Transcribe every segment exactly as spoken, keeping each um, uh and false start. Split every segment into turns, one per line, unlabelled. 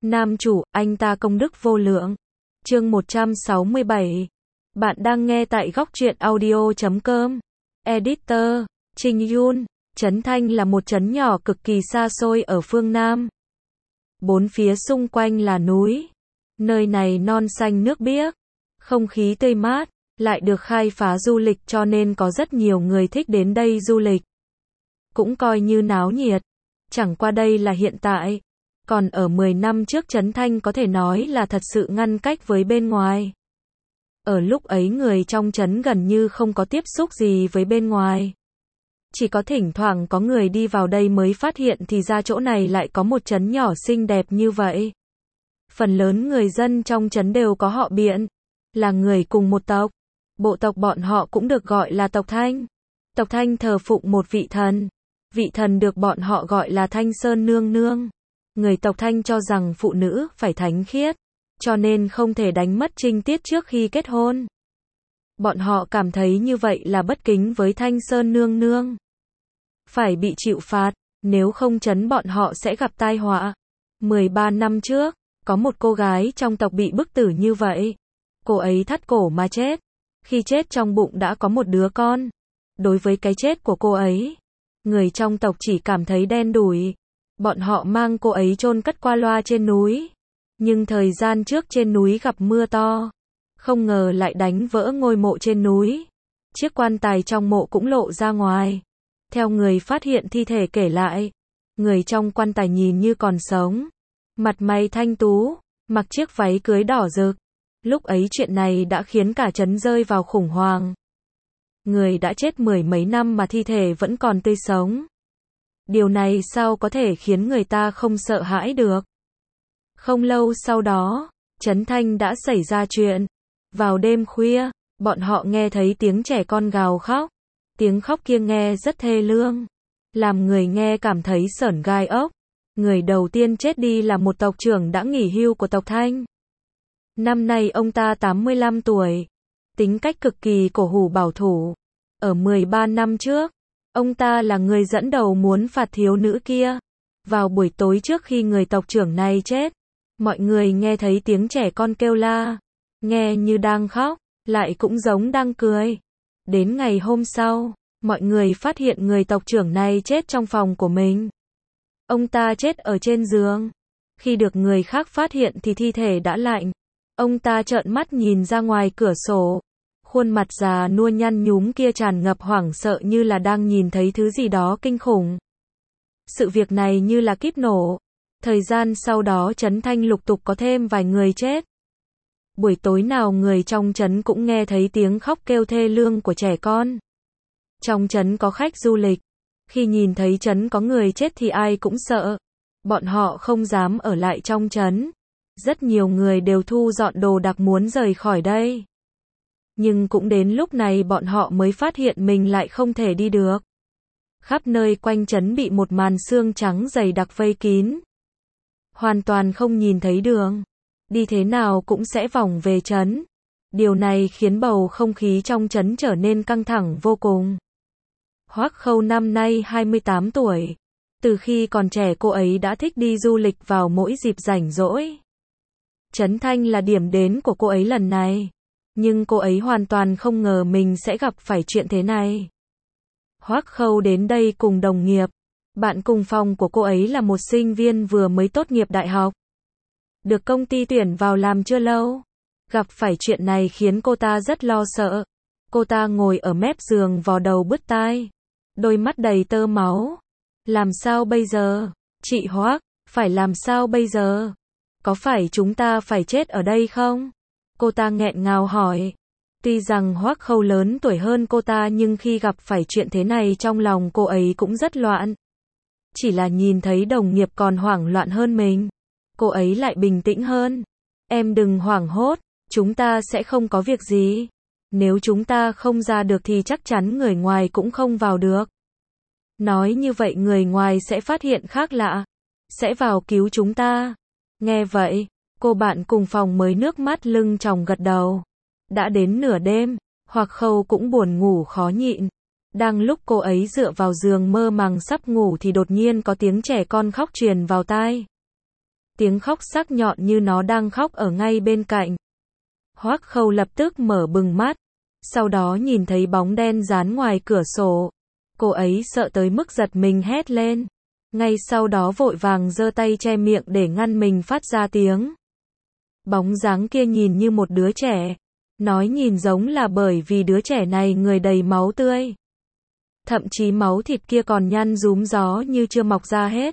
Nam chủ, anh ta công đức vô lượng. Chương một trăm sáu mươi bảy. Bạn đang nghe tại góc truyện audio chấm com. Editor, Trình Yun. Trấn Thanh là một trấn nhỏ cực kỳ xa xôi ở phương Nam. Bốn phía xung quanh là núi. Nơi này non xanh nước biếc, không khí tươi mát, lại được khai phá du lịch cho nên có rất nhiều người thích đến đây du lịch. Cũng coi như náo nhiệt. Chẳng qua đây là hiện tại. Còn ở mười năm trước Trấn Thanh có thể nói là thật sự ngăn cách với bên ngoài. Ở lúc ấy người trong trấn gần như không có tiếp xúc gì với bên ngoài. Chỉ có thỉnh thoảng có người đi vào đây mới phát hiện thì ra chỗ này lại có một trấn nhỏ xinh đẹp như vậy. Phần lớn người dân trong trấn đều có họ Biện, là người cùng một tộc. Bộ tộc bọn họ cũng được gọi là tộc Thanh. Tộc Thanh thờ phụng một vị thần. Vị thần được bọn họ gọi là Thanh Sơn Nương Nương. Người tộc Thanh cho rằng phụ nữ phải thánh khiết, cho nên không thể đánh mất trinh tiết trước khi kết hôn. Bọn họ cảm thấy như vậy là bất kính với Thanh Sơn Nương Nương. Phải bị chịu phạt, nếu không trấn bọn họ sẽ gặp tai họa. mười ba năm trước, có một cô gái trong tộc bị bức tử như vậy. Cô ấy thắt cổ mà chết. Khi chết trong bụng đã có một đứa con. Đối với cái chết của cô ấy, người trong tộc chỉ cảm thấy đen đủi. Bọn họ mang cô ấy chôn cất qua loa trên núi. Nhưng thời gian trước trên núi gặp mưa to. Không ngờ lại đánh vỡ ngôi mộ trên núi. Chiếc quan tài trong mộ cũng lộ ra ngoài. Theo người phát hiện thi thể kể lại, người trong quan tài nhìn như còn sống. Mặt mày thanh tú, mặc chiếc váy cưới đỏ rực. Lúc ấy chuyện này đã khiến cả trấn rơi vào khủng hoảng. Người đã chết mười mấy năm mà thi thể vẫn còn tươi sống. Điều này sao có thể khiến người ta không sợ hãi được. Không lâu sau đó, Trấn Thanh đã xảy ra chuyện. Vào đêm khuya, bọn họ nghe thấy tiếng trẻ con gào khóc. Tiếng khóc kia nghe rất thê lương, làm người nghe cảm thấy sởn gai ốc. Người đầu tiên chết đi là một tộc trưởng đã nghỉ hưu của tộc Thanh. Năm nay ông ta tám mươi lăm tuổi, tính cách cực kỳ cổ hủ bảo thủ. Ở mười ba năm trước, ông ta là người dẫn đầu muốn phạt thiếu nữ kia. Vào buổi tối trước khi người tộc trưởng này chết, mọi người nghe thấy tiếng trẻ con kêu la, nghe như đang khóc, lại cũng giống đang cười. Đến ngày hôm sau, mọi người phát hiện người tộc trưởng này chết trong phòng của mình. Ông ta chết ở trên giường. Khi được người khác phát hiện thì thi thể đã lạnh. Ông ta trợn mắt nhìn ra ngoài cửa sổ. Khuôn mặt già nua nhăn nhúm kia tràn ngập hoảng sợ như là đang nhìn thấy thứ gì đó kinh khủng. Sự việc này như là kíp nổ. Thời gian sau đó Trấn Thanh lục tục có thêm vài người chết. Buổi tối nào người trong trấn cũng nghe thấy tiếng khóc kêu thê lương của trẻ con. Trong trấn có khách du lịch. Khi nhìn thấy trấn có người chết thì ai cũng sợ. Bọn họ không dám ở lại trong trấn. Rất nhiều người đều thu dọn đồ đạc muốn rời khỏi đây. Nhưng cũng đến lúc này bọn họ mới phát hiện mình lại không thể đi được. Khắp nơi quanh trấn bị một màn sương trắng dày đặc vây kín. Hoàn toàn không nhìn thấy đường. Đi thế nào cũng sẽ vòng về trấn. Điều này khiến bầu không khí trong trấn trở nên căng thẳng vô cùng. Hoắc Khâu năm nay hai mươi tám tuổi. Từ khi còn trẻ cô ấy đã thích đi du lịch vào mỗi dịp rảnh rỗi. Trấn Thanh là điểm đến của cô ấy lần này. Nhưng cô ấy hoàn toàn không ngờ mình sẽ gặp phải chuyện thế này. Hoắc Khâu đến đây cùng đồng nghiệp. Bạn cùng phòng của cô ấy là một sinh viên vừa mới tốt nghiệp đại học. Được công ty tuyển vào làm chưa lâu. Gặp phải chuyện này khiến cô ta rất lo sợ. Cô ta ngồi ở mép giường vò đầu bứt tai. Đôi mắt đầy tơ máu. Làm sao bây giờ? Chị Hoắc, phải làm sao bây giờ? Có phải chúng ta phải chết ở đây không? Cô ta nghẹn ngào hỏi. Tuy rằng Hoắc Khâu lớn tuổi hơn cô ta nhưng khi gặp phải chuyện thế này trong lòng cô ấy cũng rất loạn. Chỉ là nhìn thấy đồng nghiệp còn hoảng loạn hơn mình. Cô ấy lại bình tĩnh hơn. Em đừng hoảng hốt, chúng ta sẽ không có việc gì. Nếu chúng ta không ra được thì chắc chắn người ngoài cũng không vào được. Nói như vậy người ngoài sẽ phát hiện khác lạ. Sẽ vào cứu chúng ta. Nghe vậy, cô bạn cùng phòng mới nước mắt lưng tròng gật đầu. Đã đến nửa đêm, Hoắc Khâu cũng buồn ngủ khó nhịn. Đang lúc cô ấy dựa vào giường mơ màng sắp ngủ thì đột nhiên có tiếng trẻ con khóc truyền vào tai. tiếng khóc sắc nhọn như nó đang khóc ở ngay bên cạnh. Hoắc Khâu lập tức mở bừng mắt, sau đó nhìn thấy bóng đen dán ngoài cửa sổ. Cô ấy sợ tới mức giật mình hét lên. Ngay sau đó vội vàng giơ tay che miệng để ngăn mình phát ra tiếng. Bóng dáng kia nhìn như một đứa trẻ. Nói nhìn giống là bởi vì đứa trẻ này người đầy máu tươi. Thậm chí máu thịt kia còn nhăn rúm gió như chưa mọc ra hết.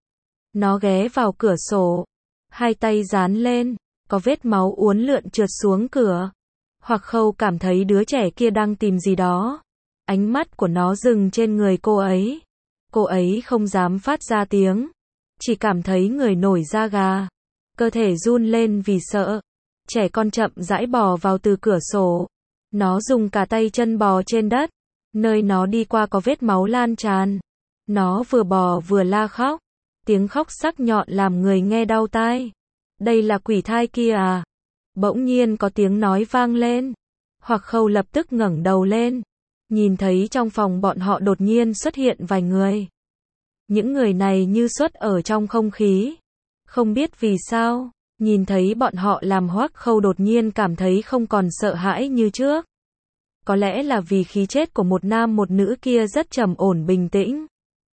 Nó ghé vào cửa sổ, hai tay dán lên, có vết máu uốn lượn trượt xuống cửa. Hoắc Khâu cảm thấy đứa trẻ kia đang tìm gì đó. Ánh mắt của nó dừng trên người cô ấy. Cô ấy không dám phát ra tiếng, chỉ cảm thấy người nổi da gà, cơ thể run lên vì sợ. Trẻ con chậm rãi bò vào từ cửa sổ. Nó dùng cả tay chân bò trên đất, nơi nó đi qua có vết máu lan tràn. Nó vừa bò vừa la khóc, tiếng khóc sắc nhọn làm người nghe đau tai. Đây là quỷ thai kia à? Bỗng nhiên có tiếng nói vang lên. Hoắc Khâu lập tức ngẩng đầu lên, nhìn thấy trong phòng bọn họ đột nhiên xuất hiện vài người. Những người này như xuất ở trong không khí. Không biết vì sao, nhìn thấy bọn họ làm Hoắc Khâu đột nhiên cảm thấy không còn sợ hãi như trước. Có lẽ là vì khí chất của một nam một nữ kia rất trầm ổn bình tĩnh.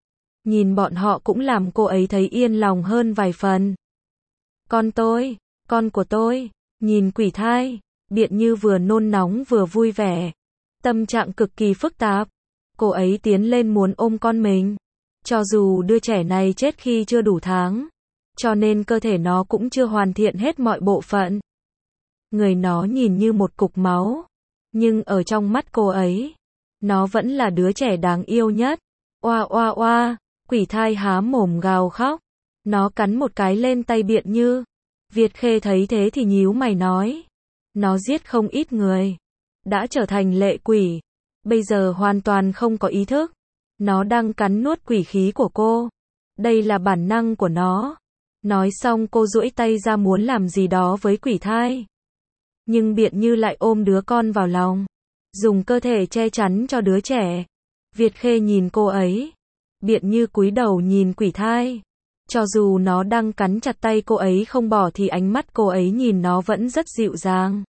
Nhìn bọn họ cũng làm cô ấy thấy yên lòng hơn vài phần. Con tôi, con của tôi, nhìn quỷ thai, Biện Như vừa nôn nóng vừa vui vẻ. Tâm trạng cực kỳ phức tạp. Cô ấy tiến lên muốn ôm con mình. Cho dù đứa trẻ này chết khi chưa đủ tháng, cho nên cơ thể nó cũng chưa hoàn thiện hết mọi bộ phận. Người nó nhìn như một cục máu, nhưng ở trong mắt cô ấy, nó vẫn là đứa trẻ đáng yêu nhất. Oa oa oa, quỷ thai há mồm gào khóc. Nó cắn một cái lên tay Biện Như. Việt Khê thấy thế thì nhíu mày nói. Nó giết không ít người, đã trở thành lệ quỷ, bây giờ hoàn toàn không có ý thức. Nó đang cắn nuốt quỷ khí của cô. Đây là bản năng của nó. Nói xong cô duỗi tay ra muốn làm gì đó với quỷ thai. Nhưng Biện Như lại ôm đứa con vào lòng, dùng cơ thể che chắn cho đứa trẻ. Việt Khê nhìn cô ấy. Biện Như cúi đầu nhìn quỷ thai. Cho dù nó đang cắn chặt tay cô ấy không bỏ thì ánh mắt cô ấy nhìn nó vẫn rất dịu dàng.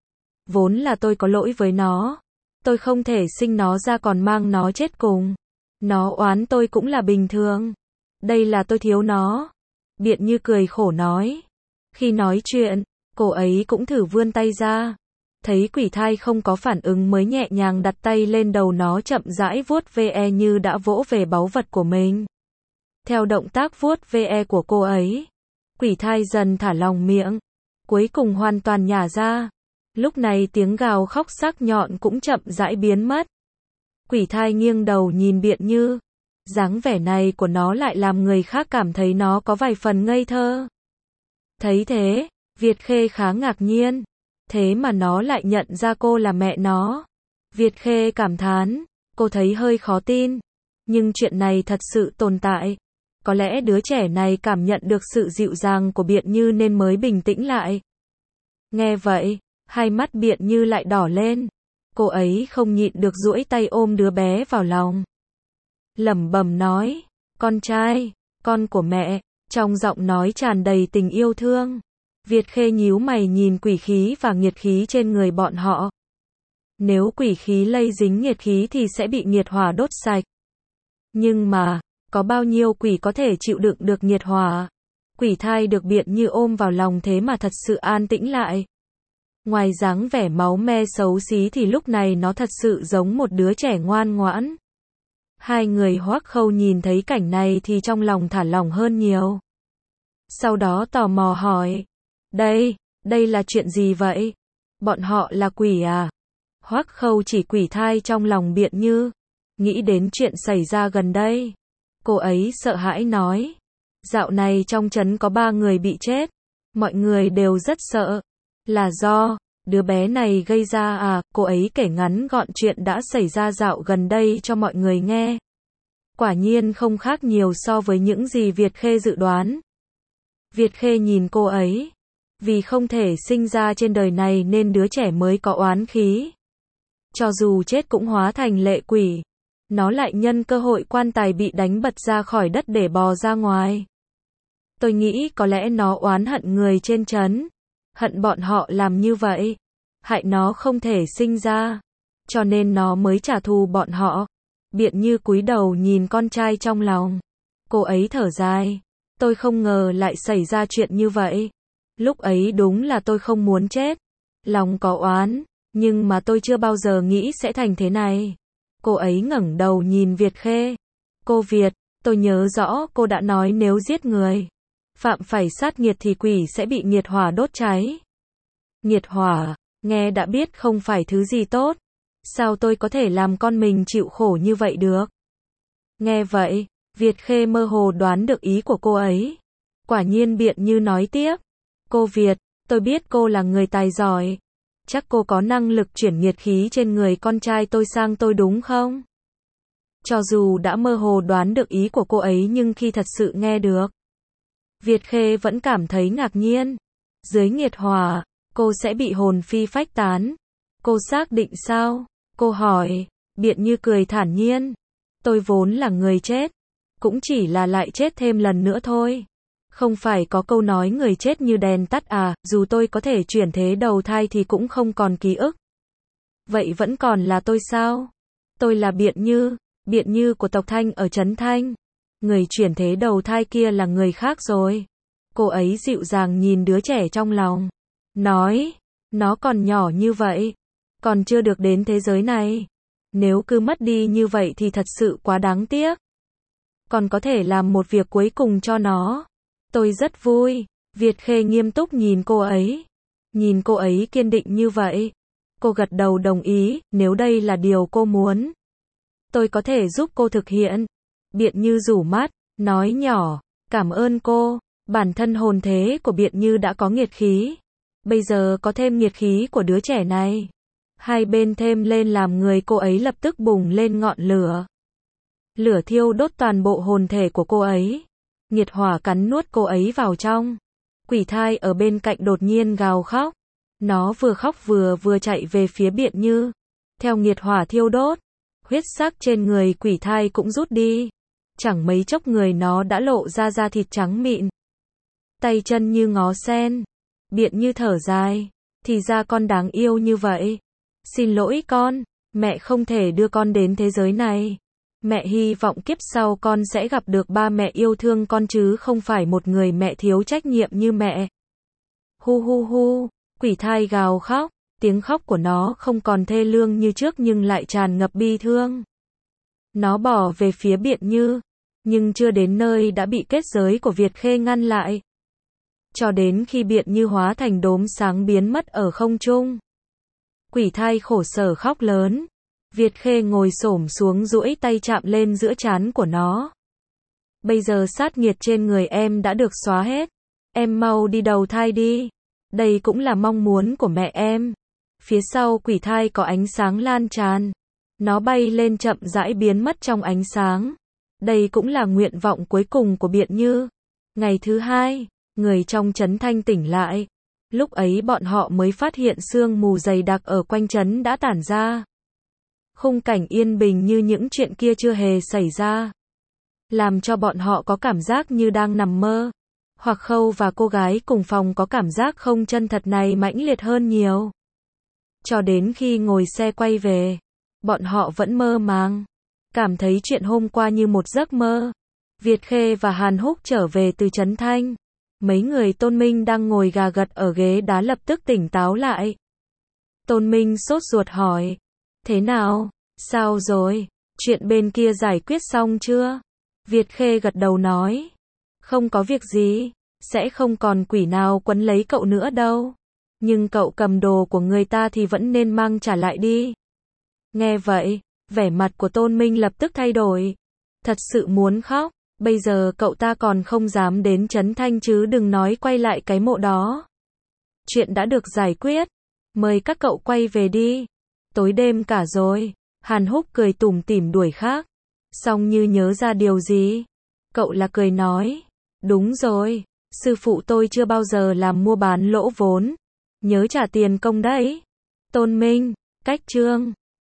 Vốn là tôi có lỗi với nó. Tôi không thể sinh nó ra còn mang nó chết cùng. Nó oán tôi cũng là bình thường. Đây là tôi thiếu nó. Biện Như cười khổ nói. Khi nói chuyện, cô ấy cũng thử vươn tay ra. Thấy quỷ thai không có phản ứng mới nhẹ nhàng đặt tay lên đầu nó chậm rãi vuốt ve như đã vỗ về báu vật của mình. Theo động tác vuốt ve của cô ấy, quỷ thai dần thả lỏng miệng, cuối cùng hoàn toàn nhả ra. Lúc này tiếng gào khóc sắc nhọn cũng chậm rãi biến mất. Quỷ thai nghiêng đầu nhìn Biện Như. Dáng vẻ này của nó lại làm người khác cảm thấy nó có vài phần ngây thơ. Thấy thế, Việt Khê khá ngạc nhiên. Thế mà nó lại nhận ra cô là mẹ nó. Việt Khê cảm thán, cô thấy hơi khó tin. Nhưng chuyện này thật sự tồn tại. Có lẽ đứa trẻ này cảm nhận được sự dịu dàng của Biện Như nên mới bình tĩnh lại. Nghe vậy, hai mắt Biện Như lại đỏ lên. Cô ấy không nhịn được duỗi tay ôm đứa bé vào lòng. Lẩm bẩm nói, con trai, con của mẹ, trong giọng nói tràn đầy tình yêu thương. Việt Khê nhíu mày nhìn quỷ khí và nghiệt khí trên người bọn họ. Nếu quỷ khí lây dính nghiệt khí thì sẽ bị nghiệt hỏa đốt sạch. Nhưng mà, có bao nhiêu quỷ có thể chịu đựng được nghiệt hỏa? Quỷ thai được Biện Như ôm vào lòng thế mà thật sự an tĩnh lại. Ngoài dáng vẻ máu me xấu xí thì lúc này nó thật sự giống một đứa trẻ ngoan ngoãn. Hai người Hoắc Khâu nhìn thấy cảnh này thì trong lòng thả lỏng hơn nhiều. Sau đó tò mò hỏi, đây, đây là chuyện gì vậy? Bọn họ là quỷ à? Hoắc Khâu chỉ quỷ thai trong lòng Biện Như, nghĩ đến chuyện xảy ra gần đây. Cô ấy sợ hãi nói, dạo này trong trấn có ba người bị chết, mọi người đều rất sợ. Là do đứa bé này gây ra à? Cô ấy kể ngắn gọn chuyện đã xảy ra dạo gần đây cho mọi người nghe. Quả nhiên không khác nhiều so với những gì Việt Khê dự đoán. Việt Khê nhìn cô ấy. Vì không thể sinh ra trên đời này nên đứa trẻ mới có oán khí. Cho dù chết cũng hóa thành lệ quỷ. Nó lại nhân cơ hội quan tài bị đánh bật ra khỏi đất để bò ra ngoài. Tôi nghĩ có lẽ nó oán hận người trên trấn. Hận bọn họ làm như vậy. Hại nó không thể sinh ra. Cho nên nó mới trả thù bọn họ. Biện Như cúi đầu nhìn con trai trong lòng. Cô ấy thở dài. Tôi không ngờ lại xảy ra chuyện như vậy. Lúc ấy đúng là tôi không muốn chết. Lòng có oán. Nhưng mà tôi chưa bao giờ nghĩ sẽ thành thế này. Cô ấy ngẩng đầu nhìn Việt Khê. Cô Việt, tôi nhớ rõ cô đã nói nếu giết người, phạm phải sát nghiệt thì quỷ sẽ bị nghiệt hỏa đốt cháy. Nghiệt hỏa, nghe đã biết không phải thứ gì tốt. Sao tôi có thể làm con mình chịu khổ như vậy được? Nghe vậy, Việt Khê mơ hồ đoán được ý của cô ấy. Quả nhiên Biện Như nói tiếp. Cô Việt, tôi biết cô là người tài giỏi. Chắc cô có năng lực chuyển nghiệt khí trên người con trai tôi sang tôi đúng không? Cho dù đã mơ hồ đoán được ý của cô ấy nhưng khi thật sự nghe được, Việt Khê vẫn cảm thấy ngạc nhiên. Dưới nghiệt hỏa, cô sẽ bị hồn phi phách tán. Cô xác định sao? Cô hỏi. Biện Như cười thản nhiên. Tôi vốn là người chết. Cũng chỉ là lại chết thêm lần nữa thôi. Không phải có câu nói người chết như đèn tắt à, dù tôi có thể chuyển thế đầu thai thì cũng không còn ký ức. Vậy vẫn còn là tôi sao? Tôi là Biện Như, Biện Như của tộc Thanh ở Trấn Thanh. Người chuyển thế đầu thai kia là người khác rồi. Cô ấy dịu dàng nhìn đứa trẻ trong lòng. Nói, nó còn nhỏ như vậy. Còn chưa được đến thế giới này. Nếu cứ mất đi như vậy thì thật sự quá đáng tiếc. Còn có thể làm một việc cuối cùng cho nó. Tôi rất vui. Việt Khê nghiêm túc nhìn cô ấy. Nhìn cô ấy kiên định như vậy. Cô gật đầu đồng ý, nếu đây là điều cô muốn. Tôi có thể giúp cô thực hiện. Biện Như rủ mắt, nói nhỏ, cảm ơn cô. Bản thân hồn thế của Biện Như đã có nghiệt khí. Bây giờ có thêm nghiệt khí của đứa trẻ này. Hai bên thêm lên làm người cô ấy lập tức bùng lên ngọn lửa. Lửa thiêu đốt toàn bộ hồn thể của cô ấy. Nghiệt hỏa cắn nuốt cô ấy vào trong. Quỷ thai ở bên cạnh đột nhiên gào khóc. Nó vừa khóc vừa vừa chạy về phía Biện Như. Theo nghiệt hỏa thiêu đốt, huyết sắc trên người quỷ thai cũng rút đi. Chẳng mấy chốc người nó đã lộ ra da thịt trắng mịn. Tay chân như ngó sen. Biện Như thở dài. Thì ra con đáng yêu như vậy. Xin lỗi con, mẹ không thể đưa con đến thế giới này. Mẹ hy vọng kiếp sau con sẽ gặp được ba mẹ yêu thương con chứ không phải một người mẹ thiếu trách nhiệm như mẹ. Hu hu hu, quỷ thai gào khóc, tiếng khóc của nó không còn thê lương như trước nhưng lại tràn ngập bi thương. Nó bỏ về phía Biện Như, nhưng chưa đến nơi đã bị kết giới của Việt Khê ngăn lại. Cho đến khi Biện Như hóa thành đốm sáng biến mất ở không trung. Quỷ thai khổ sở khóc lớn. Việt Khê ngồi xổm xuống duỗi tay chạm lên giữa trán của nó. Bây giờ sát nghiệt trên người em đã được xóa hết. Em mau đi đầu thai đi. Đây cũng là mong muốn của mẹ em. Phía sau quỷ thai có ánh sáng lan tràn. Nó bay lên chậm rãi biến mất trong ánh sáng. Đây cũng là nguyện vọng cuối cùng của Biện Như. Ngày thứ hai, người trong trấn Thanh tỉnh lại. Lúc ấy bọn họ mới phát hiện sương mù dày đặc ở quanh trấn đã tản ra. Khung cảnh yên bình như những chuyện kia chưa hề xảy ra. Làm cho bọn họ có cảm giác như đang nằm mơ. Hoặc Khâu và cô gái cùng phòng có cảm giác không chân thật này mãnh liệt hơn nhiều. Cho đến khi ngồi xe quay về, bọn họ vẫn mơ màng. Cảm thấy chuyện hôm qua như một giấc mơ. Việt Khê và Hàn Húc trở về từ Trấn Thanh. Mấy người Tôn Minh đang ngồi gà gật ở ghế đá lập tức tỉnh táo lại. Tôn Minh sốt ruột hỏi. Thế nào? Sao rồi? Chuyện bên kia giải quyết xong chưa? Việt Khê gật đầu nói. Không có việc gì. Sẽ không còn quỷ nào quấn lấy cậu nữa đâu. Nhưng cậu cầm đồ của người ta thì vẫn nên mang trả lại đi. Nghe vậy, vẻ mặt của Tôn Minh lập tức thay đổi. Thật sự muốn khóc. Bây giờ cậu ta còn không dám đến Trấn Thanh chứ đừng nói quay lại cái mộ đó. Chuyện đã được giải quyết. Mời các cậu quay về đi. Tối đêm cả rồi. Hàn Húc cười tủm tỉm đuổi khác. Xong như nhớ ra điều gì. Cậu là cười nói. Đúng rồi. Sư phụ tôi chưa bao giờ làm mua bán lỗ vốn. Nhớ trả tiền công đấy. Tôn Minh, cách chương.